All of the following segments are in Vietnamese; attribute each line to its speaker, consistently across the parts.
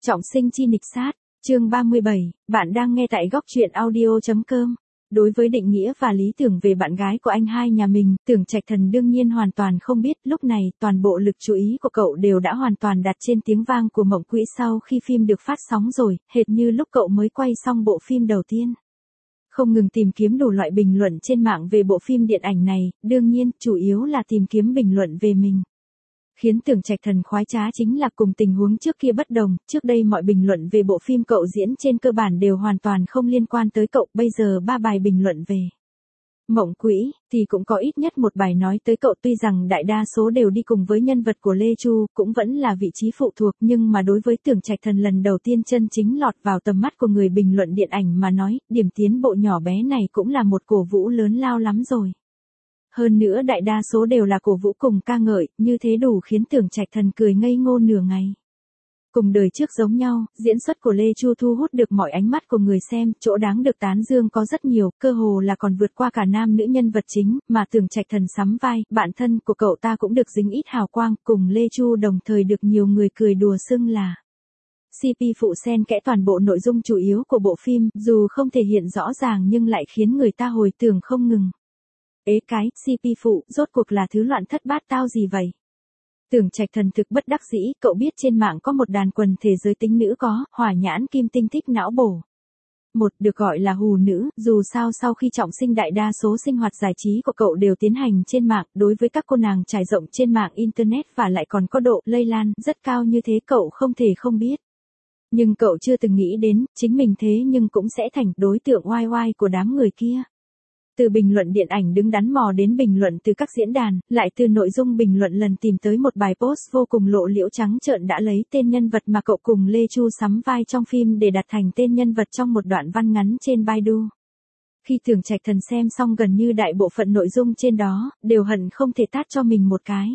Speaker 1: Trọng sinh chi nghịch sát, chương 37, bạn đang nghe tại góc truyện audio.com. Đối với định nghĩa và lý tưởng về bạn gái của anh hai nhà mình, Tưởng Trạch Thần đương nhiên hoàn toàn không biết. Lúc này, toàn bộ lực chú ý của cậu đều đã hoàn toàn đặt trên tiếng vang của Mộng Quỹ sau khi phim được phát sóng rồi, hệt như lúc cậu mới quay xong bộ phim đầu tiên. Không ngừng tìm kiếm đủ loại bình luận trên mạng về bộ phim điện ảnh này, đương nhiên, chủ yếu là tìm kiếm bình luận về mình. Khiến Tưởng Trạch Thần khoái trá chính là cùng tình huống trước kia bất đồng, trước đây mọi bình luận về bộ phim cậu diễn trên cơ bản đều hoàn toàn không liên quan tới cậu, bây giờ 3 bài bình luận về Mộng Quỹ, thì cũng có ít nhất một bài nói tới cậu. Tuy rằng đại đa số đều đi cùng với nhân vật của Lê Chu, cũng vẫn là vị trí phụ thuộc, nhưng mà đối với Tưởng Trạch Thần lần đầu tiên chân chính lọt vào tầm mắt của người bình luận điện ảnh mà nói, điểm tiến bộ nhỏ bé này cũng là một cổ vũ lớn lao lắm rồi. Hơn nữa đại đa số đều là cổ vũ cùng ca ngợi, như thế đủ khiến Tưởng Trạch Thần cười ngây ngô nửa ngày. Cùng đời trước giống nhau, diễn xuất của Lê Chu thu hút được mọi ánh mắt của người xem, chỗ đáng được tán dương có rất nhiều, cơ hồ là còn vượt qua cả nam nữ nhân vật chính, mà Tưởng Trạch Thần sắm vai, bạn thân của cậu ta cũng được dính ít hào quang, cùng Lê Chu đồng thời được nhiều người cười đùa xưng là CP phụ xen kẽ toàn bộ nội dung chủ yếu của bộ phim, dù không thể hiện rõ ràng nhưng lại khiến người ta hồi tưởng không ngừng. Ế cái, CP phụ, rốt cuộc là thứ loạn thất bát tao gì vậy? Tưởng Trạch Thần thực bất đắc dĩ, cậu biết trên mạng có một đàn quần thể giới tính nữ có, hỏa nhãn kim tinh thích não bổ. Một, được gọi là hù nữ, dù sao sau khi trọng sinh đại đa số sinh hoạt giải trí của cậu đều tiến hành trên mạng, đối với các cô nàng trải rộng trên mạng Internet và lại còn có độ lây lan rất cao như thế cậu không thể không biết. Nhưng cậu chưa từng nghĩ đến, chính mình thế nhưng cũng sẽ thành đối tượng oai oai của đám người kia. Từ bình luận điện ảnh đứng đắn mò đến bình luận từ các diễn đàn, lại từ nội dung bình luận lần tìm tới một bài post vô cùng lộ liễu trắng trợn đã lấy tên nhân vật mà cậu cùng Lê Chu sắm vai trong phim để đặt thành tên nhân vật trong một đoạn văn ngắn trên Baidu. Khi Tưởng Trạch Thần xem xong gần như đại bộ phận nội dung trên đó, đều hận không thể tát cho mình một cái.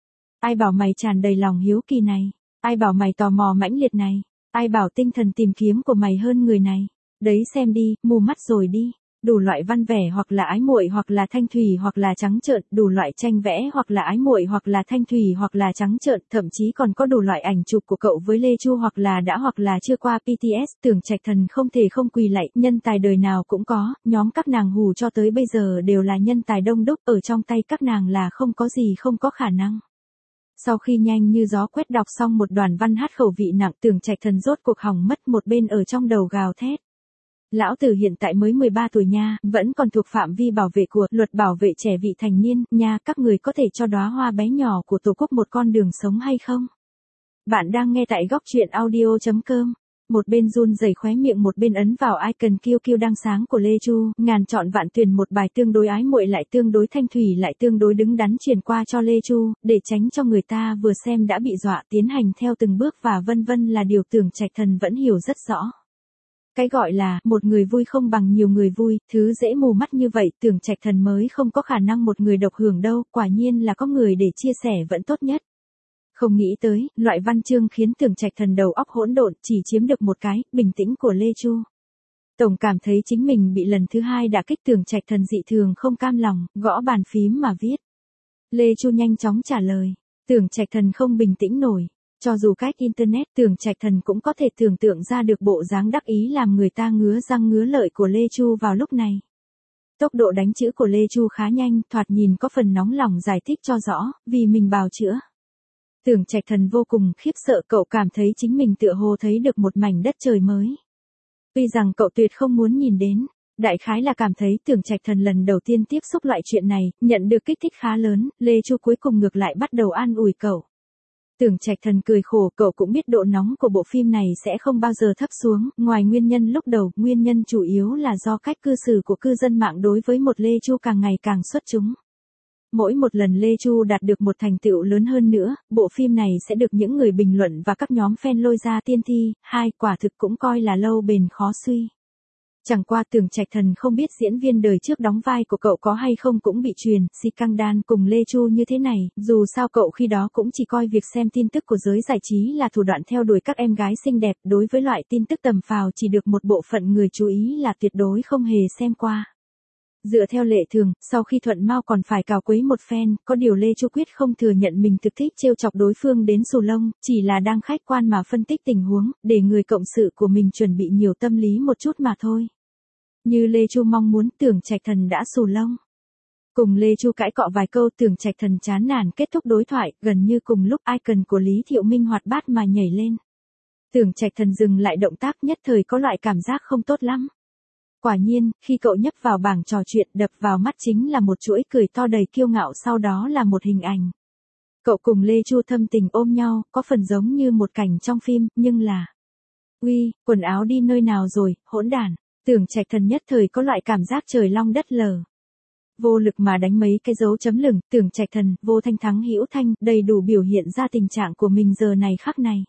Speaker 1: Ai bảo mày tràn đầy lòng hiếu kỳ này? Ai bảo mày tò mò mãnh liệt này? Ai bảo tinh thần tìm kiếm của mày hơn người này? Đấy xem đi, mù mắt rồi đi. Đủ loại văn vẻ hoặc là ái muội hoặc là thanh thủy hoặc là trắng trợn, đủ loại tranh vẽ hoặc là ái muội hoặc là thanh thủy hoặc là trắng trợn, thậm chí còn có đủ loại ảnh chụp của cậu với Lê Chu hoặc là chưa qua PTS. Tưởng Trạch Thần không thể không quỳ lạy, nhân tài đời nào cũng có, nhóm các nàng hù cho tới bây giờ đều là nhân tài đông đúc, ở trong tay các nàng là không có gì không có khả năng. Sau khi nhanh như gió quét đọc xong một đoàn văn hát khẩu vị nặng, Tưởng Trạch Thần rốt cuộc hỏng mất, một bên ở trong đầu gào thét. Lão tử hiện tại mới 13 tuổi nha, vẫn còn thuộc phạm vi bảo vệ của luật bảo vệ trẻ vị thành niên, nha, các người có thể cho đóa hoa bé nhỏ của Tổ quốc một con đường sống hay không? Bạn đang nghe tại góc truyện audio.com. Một bên run rẩy khóe miệng một bên ấn vào icon kiêu kiêu đang sáng của Lê Chu, ngàn chọn vạn tuyển một bài tương đối ái muội lại tương đối thanh thủy lại tương đối đứng đắn truyền qua cho Lê Chu, để tránh cho người ta vừa xem đã bị dọa tiến hành theo từng bước và vân vân là điều Tưởng Trạch Thần vẫn hiểu rất rõ. Cái gọi là, một người vui không bằng nhiều người vui, thứ dễ mù mắt như vậy, Tưởng Trạch Thần mới không có khả năng một người độc hưởng đâu, quả nhiên là có người để chia sẻ vẫn tốt nhất. Không nghĩ tới, loại văn chương khiến Tưởng Trạch Thần đầu óc hỗn độn, chỉ chiếm được một cái, bình tĩnh của Lê Chu. Tổng cảm thấy chính mình bị lần thứ hai đả kích. Tưởng Trạch Thần dị thường không cam lòng, gõ bàn phím mà viết. Lê Chu nhanh chóng trả lời, Tưởng Trạch Thần không bình tĩnh nổi. Cho dù cách Internet, Tưởng Trạch Thần cũng có thể tưởng tượng ra được bộ dáng đắc ý làm người ta ngứa răng ngứa lợi của Lê Chu vào lúc này. Tốc độ đánh chữ của Lê Chu khá nhanh, thoạt nhìn có phần nóng lòng giải thích cho rõ, vì mình bào chữa. Tưởng Trạch Thần vô cùng khiếp sợ, cậu cảm thấy chính mình tựa hồ thấy được một mảnh đất trời mới. Tuy rằng cậu tuyệt không muốn nhìn đến, đại khái là cảm thấy Tưởng Trạch Thần lần đầu tiên tiếp xúc loại chuyện này, nhận được kích thích khá lớn, Lê Chu cuối cùng ngược lại bắt đầu an ủi cậu. Tưởng Trạch Thần cười khổ, cậu cũng biết độ nóng của bộ phim này sẽ không bao giờ thấp xuống, ngoài nguyên nhân lúc đầu, nguyên nhân chủ yếu là do cách cư xử của cư dân mạng đối với một Lê Chu càng ngày càng xuất chúng. Mỗi một lần Lê Chu đạt được một thành tựu lớn hơn nữa, bộ phim này sẽ được những người bình luận và các nhóm fan lôi ra tiên thi, quả thực cũng coi là lâu bền khó suy. Chẳng qua Tưởng Trạch Thần không biết diễn viên đời trước đóng vai của cậu có hay không cũng bị truyền, si căng đan cùng Lê Chu như thế này, dù sao cậu khi đó cũng chỉ coi việc xem tin tức của giới giải trí là thủ đoạn theo đuổi các em gái xinh đẹp, đối với loại tin tức tầm phào chỉ được một bộ phận người chú ý là tuyệt đối không hề xem qua. Dựa theo lệ thường, sau khi thuận mau còn phải cào quấy một phen, có điều Lê Chu quyết không thừa nhận mình thực thích trêu chọc đối phương đến xù lông, chỉ là đang khách quan mà phân tích tình huống, để người cộng sự của mình chuẩn bị nhiều tâm lý một chút mà thôi. Như Lê Chu mong muốn, Tưởng Trạch Thần đã xù lông. Cùng Lê Chu cãi cọ vài câu, Tưởng Trạch Thần chán nản kết thúc đối thoại, gần như cùng lúc icon của Lý Thiệu Minh hoạt bát mà nhảy lên. Tưởng Trạch Thần dừng lại động tác, nhất thời có loại cảm giác không tốt lắm. Quả nhiên, khi cậu nhấp vào bảng trò chuyện, đập vào mắt chính là một chuỗi cười to đầy kiêu ngạo, sau đó là một hình ảnh. Cậu cùng Lê Chu thâm tình ôm nhau, có phần giống như một cảnh trong phim, nhưng là... Uy, quần áo đi nơi nào rồi, hỗn đản. Tưởng Trạch Thần nhất thời có loại cảm giác trời long đất lở. Vô lực mà đánh mấy cái dấu chấm lửng, Tưởng Trạch Thần, vô thanh thắng hữu thanh, đầy đủ biểu hiện ra tình trạng của mình giờ này khắc này.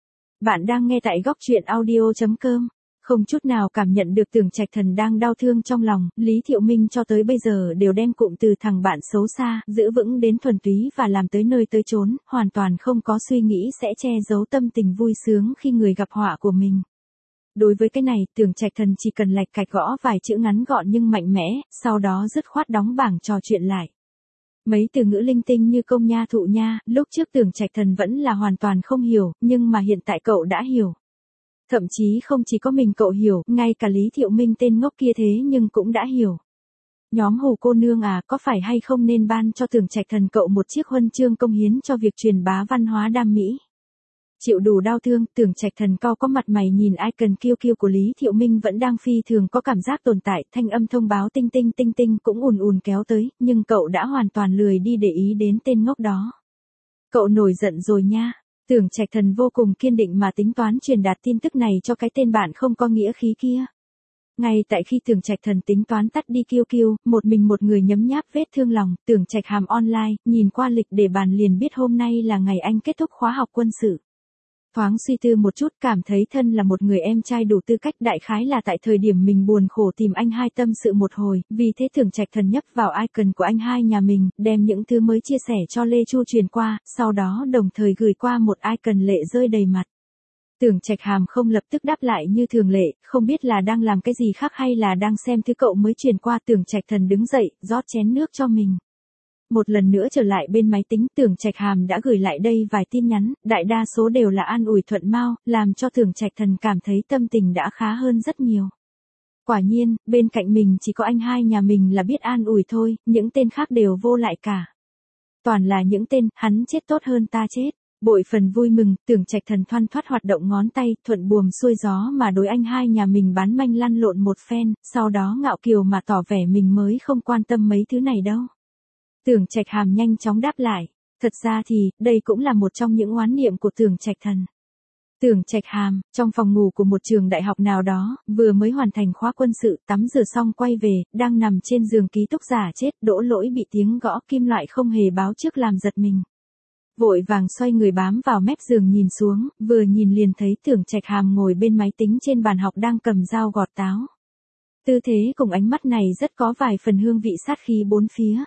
Speaker 1: Bạn đang nghe tại góc truyện audio.com. Không chút nào cảm nhận được Tưởng Trạch Thần đang đau thương trong lòng, Lý Thiệu Minh cho tới bây giờ đều đem cụm từ thằng bạn xấu xa, giữ vững đến thuần túy và làm tới nơi tới chốn, hoàn toàn không có suy nghĩ sẽ che giấu tâm tình vui sướng khi người gặp họa của mình. Đối với cái này, Tưởng Trạch Thần chỉ cần lạch cạch gõ vài chữ ngắn gọn nhưng mạnh mẽ, sau đó dứt khoát đóng bảng trò chuyện lại. Mấy từ ngữ linh tinh như công nha thụ nha, lúc trước Tưởng Trạch Thần vẫn là hoàn toàn không hiểu, nhưng mà hiện tại cậu đã hiểu. Thậm chí không chỉ có mình cậu hiểu, ngay cả Lý Thiệu Minh tên ngốc kia thế nhưng cũng đã hiểu. Nhóm Hồ cô nương à, có phải hay không nên ban cho Tưởng Trạch Thần cậu một chiếc huân chương công hiến cho việc truyền bá văn hóa đam mỹ. Chịu đủ đau thương, Tưởng Trạch Thần có mặt mày nhìn icon kiêu kiêu của Lý Thiệu Minh vẫn đang phi thường có cảm giác tồn tại, thanh âm thông báo tinh tinh tinh tinh cũng ùn ùn kéo tới, nhưng cậu đã hoàn toàn lười đi để ý đến tên ngốc đó. Cậu nổi giận rồi nha. Tưởng Trạch Thần vô cùng kiên định mà tính toán truyền đạt tin tức này cho cái tên bạn không có nghĩa khí kia. Ngay tại khi Tưởng Trạch Thần tính toán tắt đi kiêu kiêu, một mình một người nhấm nháp vết thương lòng, Tưởng Trạch Hàm online, nhìn qua lịch để bàn liền biết hôm nay là ngày anh kết thúc khóa học quân sự. Thoáng suy tư một chút, cảm thấy thân là một người em trai đủ tư cách, đại khái là tại thời điểm mình buồn khổ tìm anh hai tâm sự một hồi, vì thế Tưởng Trạch Thần nhấp vào icon của anh hai nhà mình, đem những thứ mới chia sẻ cho Lê Chu truyền qua, sau đó đồng thời gửi qua một icon lệ rơi đầy mặt. Tưởng Trạch Hàm không lập tức đáp lại như thường lệ, không biết là đang làm cái gì khác hay là đang xem thứ cậu mới truyền qua. Tưởng Trạch Thần đứng dậy, rót chén nước cho mình. Một lần nữa trở lại bên máy tính, Tưởng Trạch Hàm đã gửi lại đây vài tin nhắn, đại đa số đều là an ủi thuận mau, làm cho Tưởng Trạch Thần cảm thấy tâm tình đã khá hơn rất nhiều. Quả nhiên, bên cạnh mình chỉ có anh hai nhà mình là biết an ủi thôi, những tên khác đều vô lại cả. Toàn là những tên, hắn chết tốt hơn ta chết. Bội phần vui mừng, Tưởng Trạch Thần thoăn thoắt hoạt động ngón tay, thuận buồm xuôi gió mà đối anh hai nhà mình bán manh lăn lộn một phen, sau đó ngạo kiều mà tỏ vẻ mình mới không quan tâm mấy thứ này đâu. Tưởng Trạch Hàm nhanh chóng đáp lại, thật ra thì, đây cũng là một trong những oán niệm của Tưởng Trạch Thần. Tưởng Trạch Hàm, trong phòng ngủ của một trường đại học nào đó, vừa mới hoàn thành khóa quân sự, tắm rửa xong quay về, đang nằm trên giường ký túc giả chết, Đỗ Lỗi bị tiếng gõ kim loại không hề báo trước làm giật mình. Vội vàng xoay người bám vào mép giường nhìn xuống, vừa nhìn liền thấy Tưởng Trạch Hàm ngồi bên máy tính trên bàn học đang cầm dao gọt táo. Tư thế cùng ánh mắt này rất có vài phần hương vị sát khí bốn phía.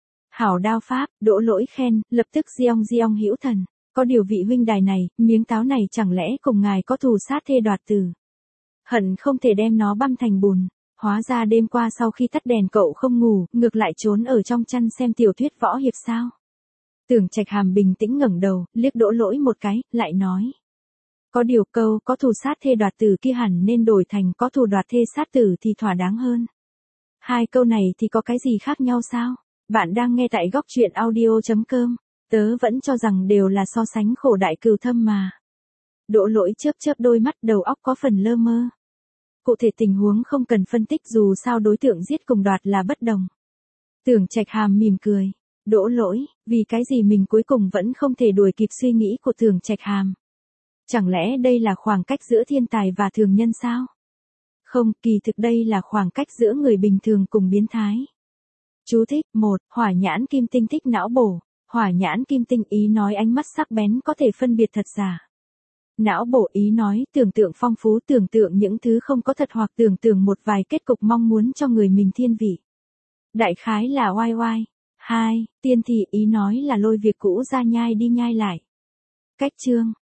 Speaker 1: Hảo đao pháp, Đỗ Lỗi khen, lập tức diong hữu thần. Có điều vị huynh đài này, miếng táo này chẳng lẽ cùng ngài có thù sát thê đoạt tử. Hận không thể đem nó băm thành bùn. Hóa ra đêm qua sau khi tắt đèn cậu không ngủ, ngược lại trốn ở trong chăn xem tiểu thuyết võ hiệp sao. Tưởng Trạch Hàm bình tĩnh ngẩng đầu, liếc Đỗ Lỗi một cái, lại nói. Có điều câu, có thù sát thê đoạt tử kia hẳn nên đổi thành có thù đoạt thê sát tử thì thỏa đáng hơn. Hai câu này thì có cái gì khác nhau sao? Bạn đang nghe tại góc truyện audio.com. Tớ vẫn cho rằng đều là so sánh khổ đại cừu thâm mà. Đỗ Lỗi chớp chớp đôi mắt, đầu óc có phần lơ mơ. Cụ thể tình huống không cần phân tích, dù sao đối tượng giết cùng đoạt là bất đồng. Tưởng Trạch Hàm mỉm cười. Đỗ Lỗi, vì cái gì mình cuối cùng vẫn không thể đuổi kịp suy nghĩ của Tưởng Trạch Hàm? Chẳng lẽ đây là khoảng cách giữa thiên tài và thường nhân sao? Không, kỳ thực đây là khoảng cách giữa người bình thường cùng biến thái. Chú thích, 1. Hỏa nhãn kim tinh thích não bổ. Hỏa nhãn kim tinh ý nói ánh mắt sắc bén có thể phân biệt thật giả. Não bổ ý nói tưởng tượng phong phú, tưởng tượng những thứ không có thật hoặc tưởng tượng một vài kết cục mong muốn cho người mình thiên vị. Đại khái là oai oai. 2. Tiên thị ý nói là lôi việc cũ ra nhai đi nhai lại. Cách chương.